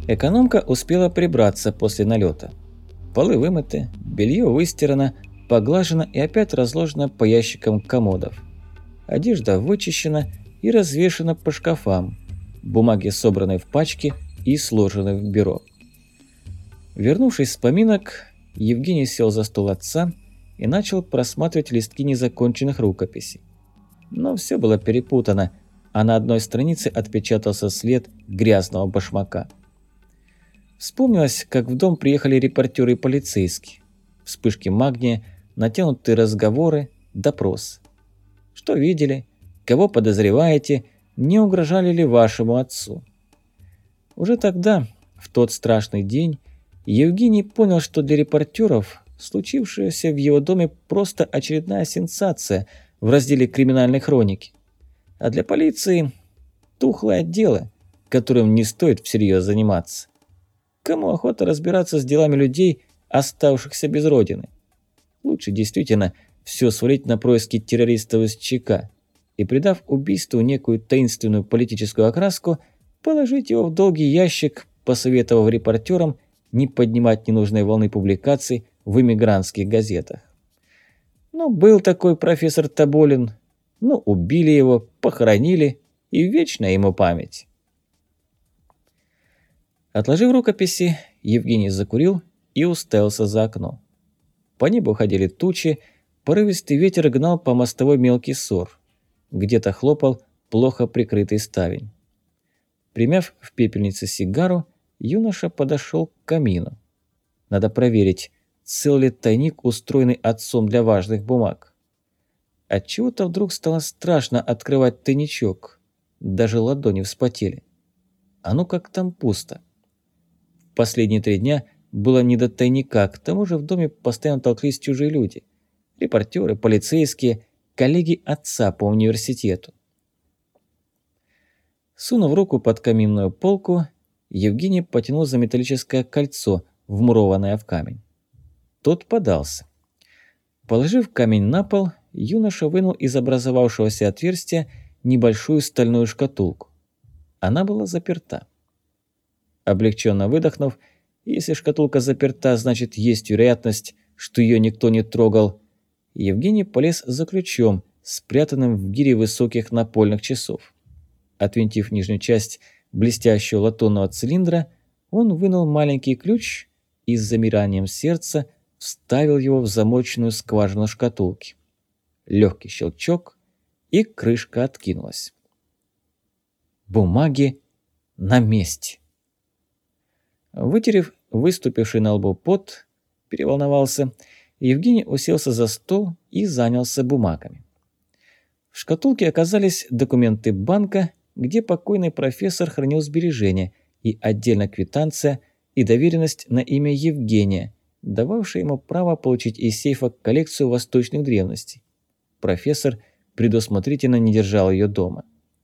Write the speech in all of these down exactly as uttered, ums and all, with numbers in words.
Экономка успела прибраться после налета. Полы вымыты, белье выстирано, поглажено и опять разложено по ящикам комодов. Одежда вычищена и развешена по шкафам. Бумаги собраны в пачки и сложены в бюро. Вернувшись с поминок, Евгений сел за стол отца и начал просматривать листки незаконченных рукописей. Но все было перепутано, а на одной странице отпечатался след грязного башмака. Вспомнилось, как в дом приехали репортеры и полицейские. Вспышки магния, натянутые разговоры, допрос. Что видели? Кого подозреваете? Не угрожали ли вашему отцу? Уже тогда, в тот страшный день, Евгений понял, что для репортеров случившееся в его доме просто очередная сенсация в разделе криминальной хроники. А для полиции тухлое дело, которым не стоит всерьез заниматься. Кому охота разбираться с делами людей, оставшихся без родины? Лучше действительно все свалить на происки террористов из ЧК и, придав убийству некую таинственную политическую окраску, положить его в долгий ящик, посоветовав репортерам не поднимать ненужной волны публикаций в эмигрантских газетах. Ну, был такой профессор Тоболин, ну, убили его, похоронили, и вечная ему память. Отложив рукописи, Евгений закурил и уставился за окно. По небу ходили тучи, порывистый ветер гнал по мостовой мелкий сор. Где-то хлопал плохо прикрытый ставень. Примяв в пепельнице сигару, юноша подошел к камину. Надо проверить, цел ли тайник, устроенный отцом для важных бумаг. Отчего-то вдруг стало страшно открывать тайничок. Даже ладони вспотели. А ну как там пусто. В последние три дня было не до тайника, к тому же в доме постоянно толклись чужие люди. Репортеры, полицейские, коллеги отца по университету. Сунув руку под каминную полку, Евгений потянул за металлическое кольцо, вмурованное в камень. Тот подался. Положив камень на пол, юноша вынул из образовавшегося отверстия небольшую стальную шкатулку. Она была заперта. Облегченно выдохнув, если шкатулка заперта, значит есть вероятность, что ее никто не трогал, Евгений полез за ключом, спрятанным в гире высоких напольных часов. Отвинтив нижнюю часть блестящего латунного цилиндра, он вынул маленький ключ и с замиранием сердца вставил его в замоченную скважину шкатулки. Легкий щелчок, и крышка откинулась. Бумаги на месте. Вытерев выступивший на лбу пот, переволновался, Евгений уселся за стол и занялся бумагами. В шкатулке оказались документы банка, где покойный профессор хранил сбережения, и отдельно квитанция и доверенность на имя Евгения, дававшая ему право получить из сейфа коллекцию восточных древностей. Профессор предусмотрительно не держал ее дома.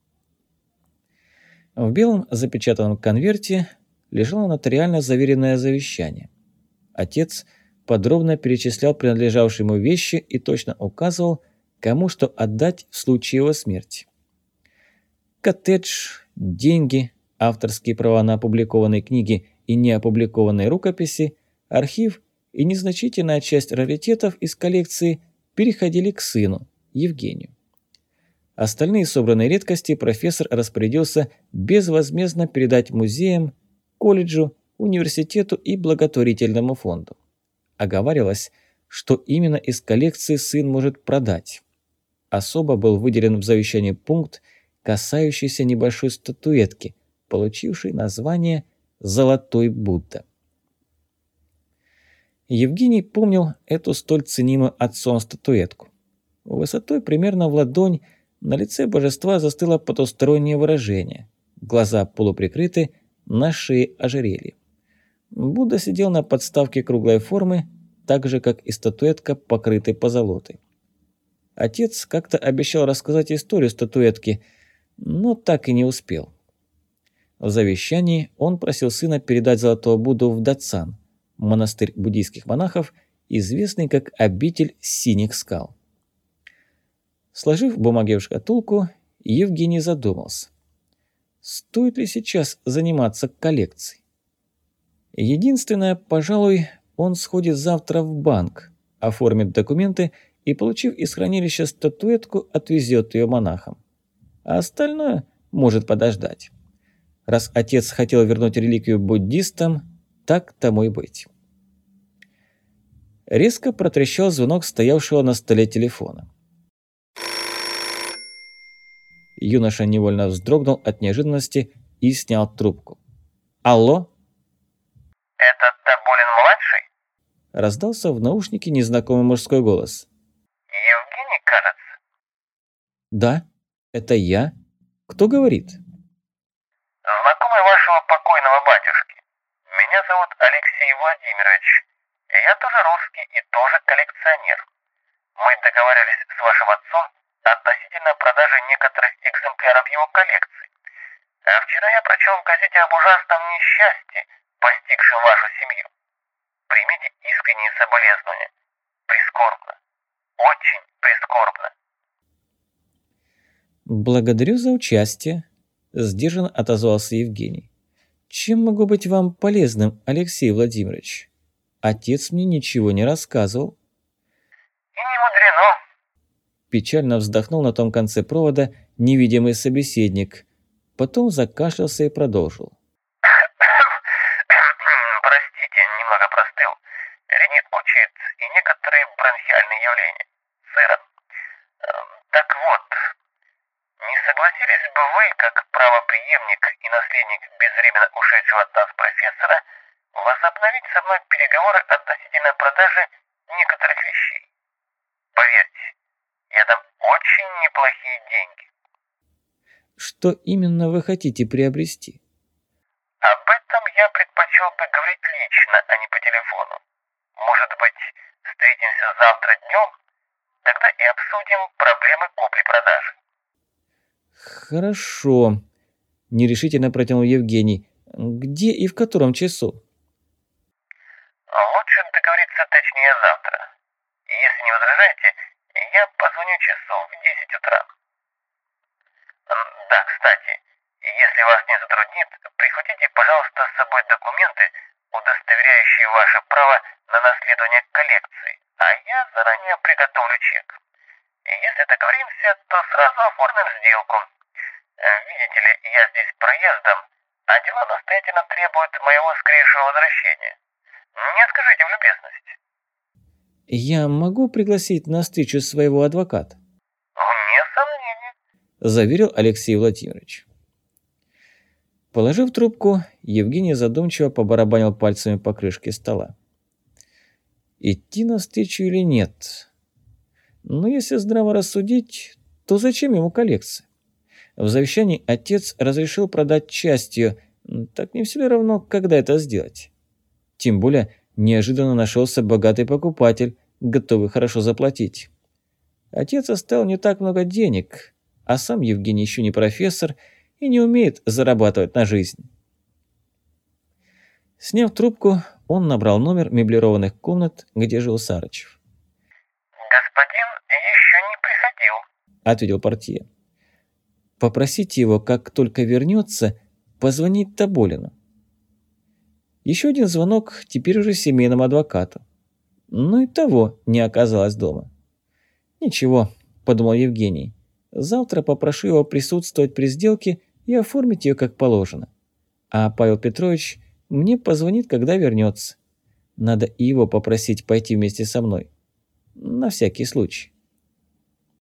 В белом запечатанном конверте лежало нотариально заверенное завещание. Отец подробно перечислял принадлежавшие ему вещи и точно указывал, кому что отдать в случае его смерти. Коттедж, деньги, авторские права на опубликованные книги и неопубликованные рукописи, архив и незначительная часть раритетов из коллекции переходили к сыну, Евгению. Остальные собранные редкости профессор распорядился безвозмездно передать музеям, колледжу, университету и благотворительному фонду. Оговаривалось, что именно из коллекции сын может продать. Особо был выделен в завещании пункт, касающийся небольшой статуэтки, получившей название «Золотой Будда». Евгений помнил эту столь ценимую отцом статуэтку. Высотой примерно в ладонь на лице божества застыло потустороннее выражение. Глаза полуприкрыты, на шее ожерелье. Будда сидел на подставке круглой формы, так же, как и статуэтка, покрытой позолотой. Отец как-то обещал рассказать историю статуэтки, но так и не успел. В завещании он просил сына передать золотого Будду в Дацан, монастырь буддийских монахов, известный как обитель синих скал. Сложив бумаги в шкатулку, Евгений задумался. Стоит ли сейчас заниматься коллекцией? Единственное, пожалуй, он сходит завтра в банк, оформит документы и, получив из хранилища статуэтку, отвезет ее монахам. А остальное может подождать. Раз отец хотел вернуть реликвию буддистам, так тому и быть. Резко протрещал звонок стоявшего на столе телефона. Юноша невольно вздрогнул от неожиданности и снял трубку. «Алло?» «Это Тоболин-младший?» Раздался в наушнике незнакомый мужской голос. «Евгений, кажется?» «Да, это я. Кто говорит?» «Знакомый вашего покойного батюшки. Меня зовут Алексей Владимирович. Я тоже русский и тоже коллекционер. Мы договаривались с вашим отцом относительно продажи некоторых экземпляров его коллекции. А вчера я прочел в газете об ужасном несчастье, постигшем вашу семью. Примите искренние соболезнования. Прискорбно. Очень прискорбно». «Благодарю за участие», – сдержанно отозвался Евгений. «Чем могу быть вам полезным, Алексей Владимирович? Отец мне ничего не рассказывал». «И не мудрено». Печально вздохнул на том конце провода невидимый собеседник. Потом закашлялся и продолжил. Простите, немного простыл. Ринит учит и некоторые бронхиальные явления. Сыра. Так вот, не согласились бы вы, как правопреемник и наследник безвременно ушедшего от нас профессора, возобновить со мной переговоры относительно продажи некоторых вещей? Поверьте, я дам очень неплохие деньги. Что именно вы хотите приобрести? Об этом я предпочел бы говорить лично, а не по телефону. Может быть, встретимся завтра днем? Тогда и обсудим проблемы купли-продажи. Хорошо, нерешительно протянул Евгений. Где и в котором часу? Лучше договориться точнее завтра. Если не возражаете, я позвоню часов в десять утра. Да, кстати, если вас не затруднит, прихватите, пожалуйста, с собой документы, удостоверяющие ваше право на наследование коллекции, а я заранее приготовлю чек. И если договоримся, то сразу оформим сделку. Видите ли, я здесь проездом, а дела настоятельно требуют моего скорейшего возвращения. Не откажите в любезности. Я могу пригласить на встречу своего адвоката? Вне сомнения, заверил Алексей Владимирович. Положив трубку, Евгений задумчиво побарабанил пальцами по крышке стола. Идти навстречу или нет? Но если здраво рассудить, то зачем ему коллекция? В завещании отец разрешил продать часть ее, так не все ли равно, когда это сделать? Тем более неожиданно нашелся богатый покупатель, готовый хорошо заплатить. Отец оставил не так много денег, а сам Евгений еще не профессор и не умеет зарабатывать на жизнь. Сняв трубку, он набрал номер меблированных комнат, где жил Сарычев. господин еще не приходил, Ответил портье. Попросите его, как только вернется, позвонить Тоболину. Еще один звонок, теперь уже семейному адвокату. Но и того не оказалось дома. «Ничего», – подумал Евгений, – «завтра попрошу его присутствовать при сделке и оформить ее как положено. А Павел Петрович мне позвонит, когда вернется. Надо и его попросить пойти вместе со мной. На всякий случай».